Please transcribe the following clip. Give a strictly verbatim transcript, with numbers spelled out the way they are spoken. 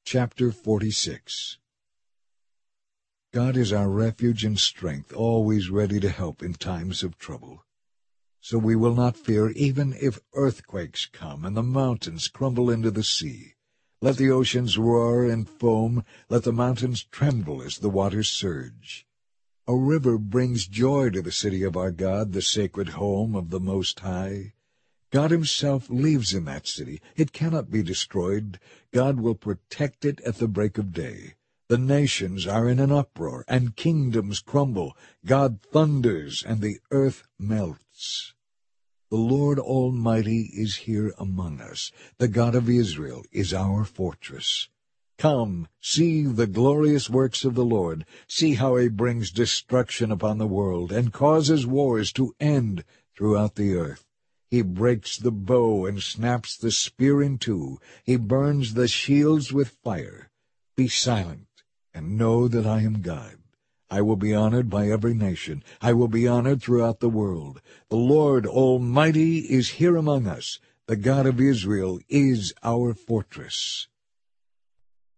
Chapter forty-six. God is our refuge and strength, always ready to help in times of trouble. So we will not fear, even if earthquakes come and the mountains crumble into the sea. Let the oceans roar and foam, let the mountains tremble as the waters surge. A river brings joy to the city of our God, the sacred home of the Most High. God himself lives in that city. It cannot be destroyed. God will protect it at the break of day. The nations are in an uproar, and kingdoms crumble. God thunders, and the earth melts. The Lord Almighty is here among us. The God of Israel is our fortress. Come, see the glorious works of the Lord. See how he brings destruction upon the world, and causes wars to end throughout the earth. He breaks the bow and snaps the spear in two. He burns the shields with fire. Be silent, and know that I am God. I will be honored by every nation. I will be honored throughout the world. The Lord Almighty is here among us. The God of Israel is our fortress.